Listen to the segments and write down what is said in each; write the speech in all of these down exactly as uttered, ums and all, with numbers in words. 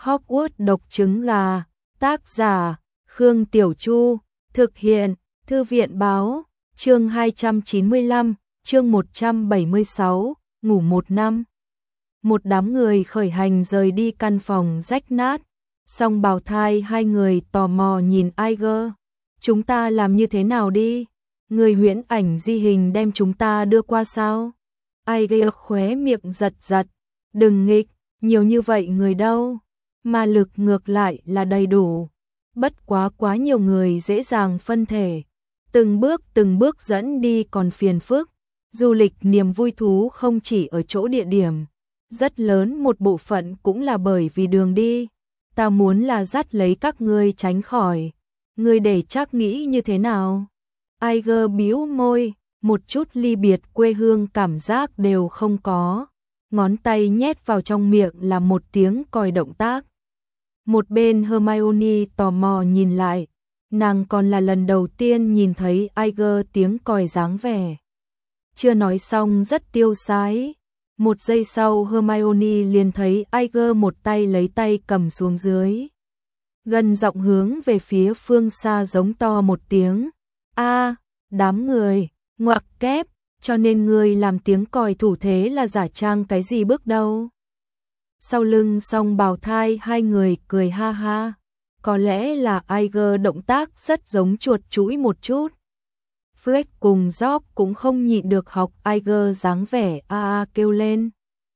Hogwarts độc trứng gà, tác giả, Khương Tiểu Chu, thực hiện, Thư viện báo, chương hai trăm chín mươi lăm, chương một trăm bảy mươi sáu, ngủ một năm. Một đám người khởi hành rời đi căn phòng rách nát, song bào thai hai người tò mò nhìn Iger. Chúng ta làm như thế nào đi? Người huyễn ảnh di hình đem chúng ta đưa qua sao? Iger khóe miệng giật giật, đừng nghịch, nhiều như vậy người đâu, ma lực ngược lại là đầy đủ. Bất quá quá nhiều người dễ dàng phân thể, từng bước từng bước dẫn đi còn phiền phức. Du lịch niềm vui thú không chỉ ở chỗ địa điểm, rất lớn một bộ phận cũng là bởi vì đường đi. Ta muốn là dắt lấy các ngươi tránh khỏi. Ngươi để chắc nghĩ như thế nào? Iger bĩu môi, một chút ly biệt quê hương cảm giác đều không có. Ngón tay nhét vào trong miệng là một tiếng còi động tác. Một bên Hermione tò mò nhìn lại, nàng còn là lần đầu tiên nhìn thấy Iger tiếng còi dáng vẻ. Chưa nói xong rất tiêu sái. Một giây sau Hermione liền thấy Iger một tay lấy tay cầm xuống dưới. Gần giọng hướng về phía phương xa giống to một tiếng. A, đám người, ngoặc kép, cho nên người làm tiếng còi thủ thế là giả trang cái gì bước đâu. Sau lưng song bào thai hai người cười ha ha. Có lẽ là Iger động tác rất giống chuột chũi một chút. Fred cùng Job cũng không nhịn được học Iger dáng vẻ a a kêu lên.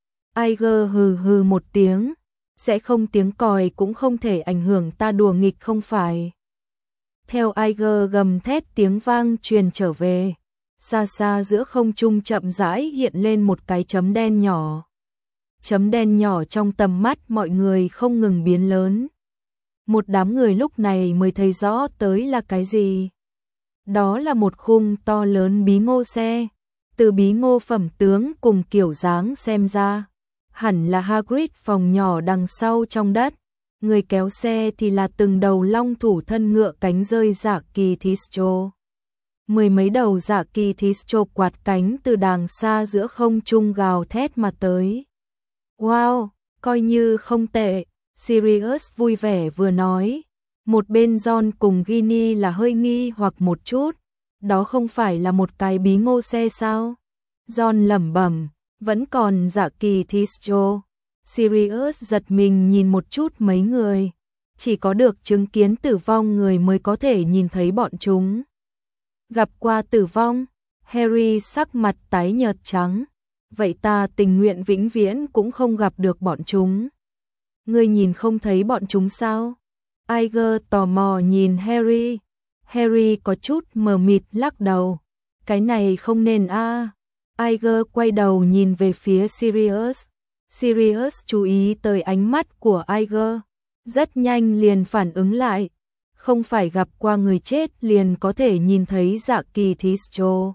Iger hừ hừ một tiếng, sẽ không tiếng còi cũng không thể ảnh hưởng ta đùa nghịch không phải. Theo Iger gầm thét tiếng vang truyền trở về, xa xa giữa không trung chậm rãi hiện lên một cái chấm đen nhỏ. Chấm đen nhỏ trong tầm mắt mọi người không ngừng biến lớn. Một đám người lúc này mới thấy rõ tới là cái gì. Đó là một khung to lớn bí ngô xe. Từ bí ngô phẩm tướng cùng kiểu dáng xem ra, hẳn là Hagrid phòng nhỏ đằng sau trong đất. Người kéo xe thì là từng đầu long thủ thân ngựa cánh rơi dạ kỳ Thistro. Mười mấy đầu dạ kỳ Thistro quạt cánh từ đàng xa giữa không trung gào thét mà tới. Wow, coi như không tệ, Sirius vui vẻ vừa nói. Một bên John cùng Ginny là hơi nghi hoặc một chút. Đó không phải là một cái bí ngô xe sao? John lẩm bẩm, vẫn còn dạ kỳ Thistro. Sirius giật mình nhìn một chút mấy người. Chỉ có được chứng kiến tử vong người mới có thể nhìn thấy bọn chúng. Gặp qua tử vong, Harry sắc mặt tái nhợt trắng. Vậy ta tình nguyện vĩnh viễn cũng không gặp được bọn chúng. Ngươi nhìn không thấy bọn chúng sao? Iger tò mò nhìn Harry. Harry có chút mờ mịt lắc đầu. Cái này không nên a. À. Iger quay đầu nhìn về phía Sirius. Sirius chú ý tới ánh mắt của Iger. Rất nhanh liền phản ứng lại. Không phải gặp qua người chết liền có thể nhìn thấy dạ kỳ Thistro.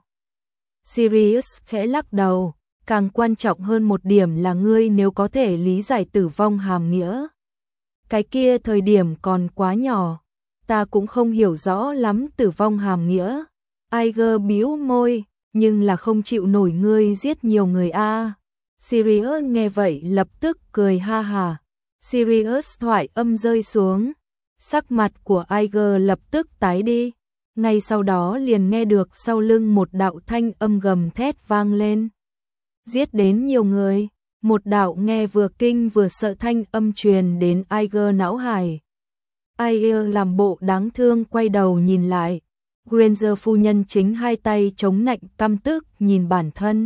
Sirius khẽ lắc đầu. Càng quan trọng hơn một điểm là ngươi nếu có thể lý giải tử vong hàm nghĩa. Cái kia thời điểm còn quá nhỏ, ta cũng không hiểu rõ lắm tử vong hàm nghĩa. Iger bĩu môi, nhưng là không chịu nổi ngươi giết nhiều người a. À. Sirius nghe vậy lập tức cười ha hà. Sirius thoại âm rơi xuống, sắc mặt của Iger lập tức tái đi. Ngay sau đó liền nghe được sau lưng một đạo thanh âm gầm thét vang lên. Giết đến nhiều người, một đạo nghe vừa kinh vừa sợ thanh âm truyền đến Iger não hải. Iger làm bộ đáng thương quay đầu nhìn lại. Granger phu nhân chính hai tay chống nạnh căm tức nhìn bản thân.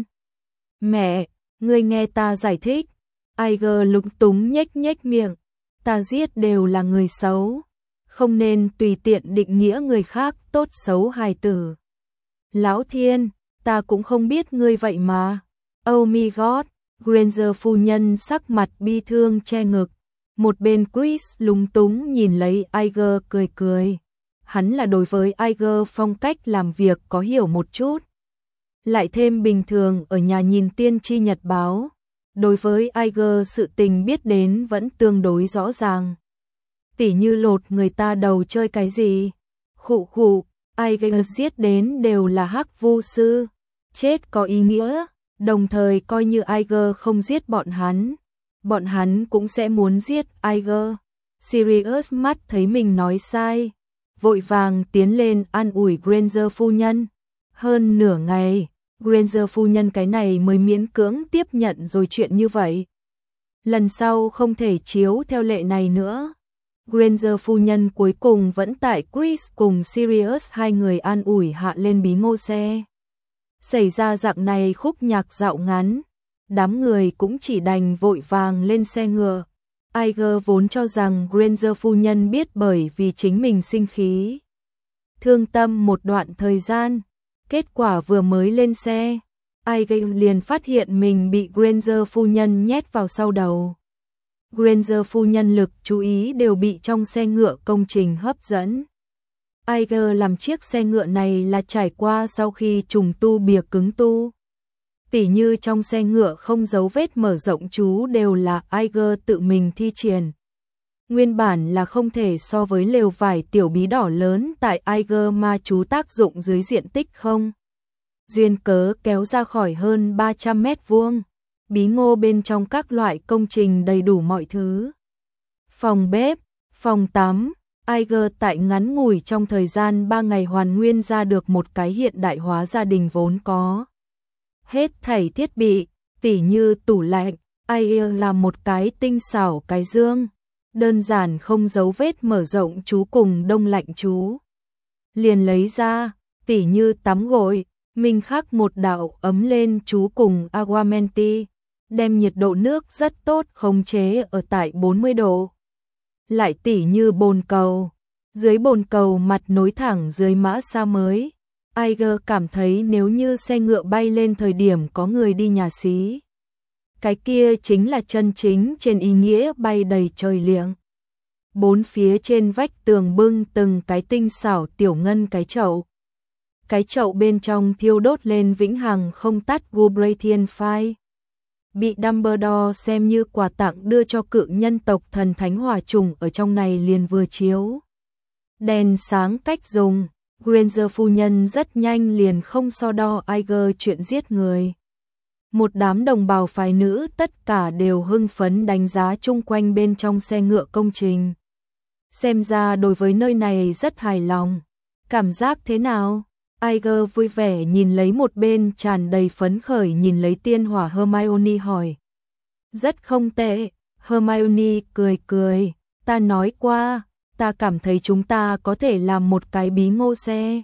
Mẹ, ngươi nghe ta giải thích. Iger lúng túng nhếch nhếch miệng. Ta giết đều là người xấu, không nên tùy tiện định nghĩa người khác tốt xấu hài tử. Lão thiên, ta cũng không biết ngươi vậy mà. Oh my god, Granger phu nhân sắc mặt bi thương che ngực. Một bên Chris lúng túng nhìn lấy Iger cười cười. Hắn là đối với Iger phong cách làm việc có hiểu một chút. Lại thêm bình thường ở nhà nhìn tiên tri nhật báo. Đối với Iger sự tình biết đến vẫn tương đối rõ ràng. Tỉ như lột người ta đầu chơi cái gì. Khụ khụ, Iger giết đến đều là hắc vu sư. Chết có ý nghĩa. Đồng thời coi như Iger không giết bọn hắn, bọn hắn cũng sẽ muốn giết Iger. Sirius mắt thấy mình nói sai, vội vàng tiến lên an ủi Granger phu nhân. Hơn nửa ngày, Granger phu nhân cái này mới miễn cưỡng tiếp nhận rồi chuyện như vậy. Lần sau không thể chiếu theo lệ này nữa. Granger phu nhân cuối cùng vẫn tại Chris cùng Sirius hai người an ủi hạ lên bí ngô xe. Xảy ra dạng này khúc nhạc dạo ngắn, đám người cũng chỉ đành vội vàng lên xe ngựa. Iger vốn cho rằng Granger phu nhân biết bởi vì chính mình sinh khí, thương tâm một đoạn thời gian, kết quả vừa mới lên xe, Iger liền phát hiện mình bị Granger phu nhân nhét vào sau đầu. Granger phu nhân lực chú ý đều bị trong xe ngựa công trình hấp dẫn. Iger làm chiếc xe ngựa này là trải qua sau khi trùng tu bìa cứng tu. Tỉ như trong xe ngựa không dấu vết mở rộng chú đều là Iger tự mình thi triển. Nguyên bản là không thể so với lều vải tiểu bí đỏ lớn tại Iger ma chú tác dụng dưới diện tích không. Duyên cớ kéo ra khỏi hơn ba trăm mét vuông. Bí ngô bên trong các loại công trình đầy đủ mọi thứ. Phòng bếp, phòng tắm, Iger tại ngắn ngủi trong thời gian ba ngày hoàn nguyên ra được một cái hiện đại hóa gia đình vốn có. Hết thảy thiết bị, tỉ như tủ lạnh, Iger làm một cái tinh xảo cái dương, đơn giản không dấu vết mở rộng chú cùng đông lạnh chú. Liền lấy ra, tỉ như tắm gội, mình khắc một đạo ấm lên chú cùng Aguamenti, đem nhiệt độ nước rất tốt khống chế ở tại bốn mươi độ. Lại tỉ như bồn cầu, dưới bồn cầu mặt nối thẳng dưới mã xa mới. Iger cảm thấy nếu như xe ngựa bay lên thời điểm có người đi nhà xí, cái kia chính là chân chính trên ý nghĩa bay đầy trời liệng. Bốn phía trên vách tường bưng từng cái tinh xảo tiểu ngân cái chậu. Cái chậu bên trong thiêu đốt lên vĩnh hằng không tắt Gubrathian Fire. Bị Dumbledore xem như quà tặng đưa cho cự nhân tộc thần thánh hỏa trùng ở trong này liền vừa chiếu. Đèn sáng cách dùng, Granger phu nhân rất nhanh liền không so đo Iger chuyện giết người. Một đám đồng bào phái nữ tất cả đều hưng phấn đánh giá chung quanh bên trong xe ngựa công trình. Xem ra đối với nơi này rất hài lòng. Cảm giác thế nào? Iger vui vẻ nhìn lấy một bên tràn đầy phấn khởi nhìn lấy tiên hỏa Hermione hỏi. Rất không tệ, Hermione cười cười, ta nói qua, ta cảm thấy chúng ta có thể làm một cái bí ngô xe.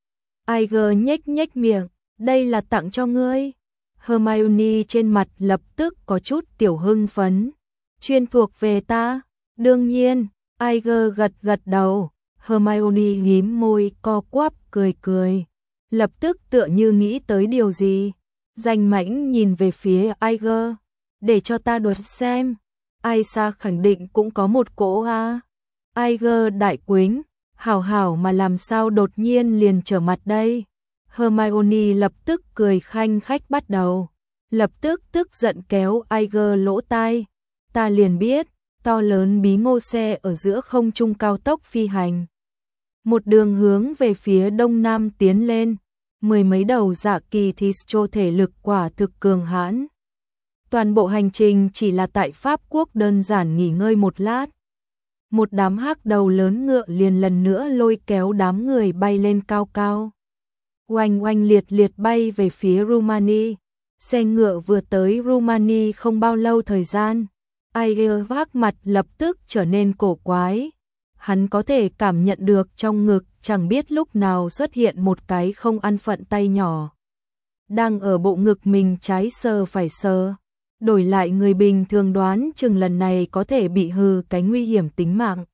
Iger nhếch nhếch miệng, đây là tặng cho ngươi. Hermione trên mặt lập tức có chút tiểu hưng phấn. Chuyên thuộc về ta, đương nhiên, Iger gật gật đầu. Hermione nhím môi co quắp cười cười, lập tức tựa như nghĩ tới điều gì, danh mãnh nhìn về phía Iger, để cho ta đoán xem, Aisa khẳng định cũng có một cỗ a. Iger đại quính, hảo hảo mà làm sao đột nhiên liền trở mặt đây. Hermione lập tức cười khanh khách bắt đầu, lập tức tức giận kéo Iger lỗ tai, ta liền biết, to lớn bí ngô xe ở giữa không trung cao tốc phi hành. Một đường hướng về phía đông nam tiến lên, mười mấy đầu dạ kỳ Thistro thể lực quả thực cường hãn. Toàn bộ hành trình chỉ là tại Pháp Quốc đơn giản nghỉ ngơi một lát. Một đám hắc đầu lớn ngựa liền lần nữa lôi kéo đám người bay lên cao cao. Oanh oanh liệt liệt bay về phía Rumani. Xe ngựa vừa tới Rumani không bao lâu thời gian, Iger vác mặt lập tức trở nên cổ quái. Hắn có thể cảm nhận được trong ngực chẳng biết lúc nào xuất hiện một cái không ăn phận tay nhỏ. Đang ở bộ ngực mình trái sờ phải sờ. Đổi lại người bình thường đoán chừng lần này có thể bị hư cái nguy hiểm tính mạng.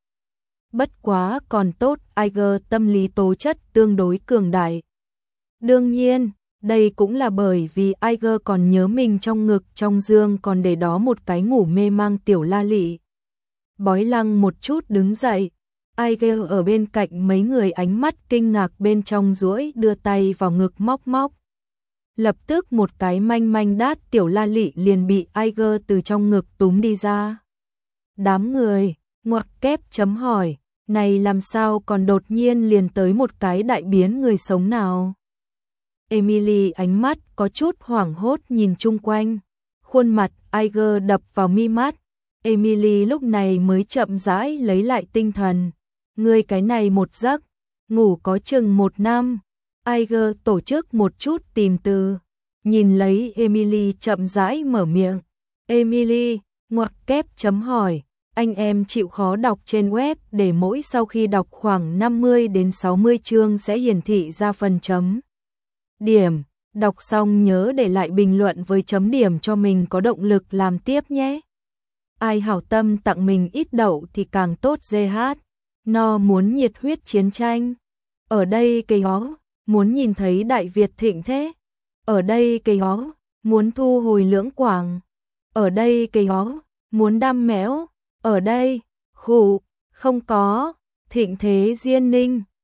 Bất quá còn tốt Iger tâm lý tố chất tương đối cường đại. Đương nhiên, đây cũng là bởi vì Iger còn nhớ mình trong ngực trong giường còn để đó một cái ngủ mê mang tiểu la lị. Bói lăng một chút đứng dậy, Iger ở bên cạnh mấy người ánh mắt kinh ngạc bên trong duỗi đưa tay vào ngực móc móc. Lập tức một cái manh manh đát tiểu la lị liền bị Iger từ trong ngực túm đi ra. Đám người, ngoặc kép chấm hỏi, này làm sao còn đột nhiên liền tới một cái đại biến người sống nào? Emily ánh mắt có chút hoảng hốt nhìn chung quanh, khuôn mặt Iger đập vào mi mắt, Emily lúc này mới chậm rãi lấy lại tinh thần. Ngươi cái này một giấc, ngủ có chừng một năm. Iger tổ chức một chút tìm từ. Nhìn lấy Emily chậm rãi mở miệng. Emily, ngoặc kép chấm hỏi. Anh em chịu khó đọc trên web để mỗi sau khi đọc khoảng năm mươi đến sáu mươi chương sẽ hiển thị ra phần chấm điểm. Đọc xong nhớ để lại bình luận với chấm điểm cho mình có động lực làm tiếp nhé. Ai hảo tâm tặng mình ít đậu thì càng tốt giê hát. No muốn nhiệt huyết chiến tranh. Ở đây cây hó, muốn nhìn thấy Đại Việt thịnh thế. Ở đây cây hó, muốn thu hồi lưỡng quảng. Ở đây cây hó, muốn đam méo. Ở đây, khủ, không có, thịnh thế Diên Ninh.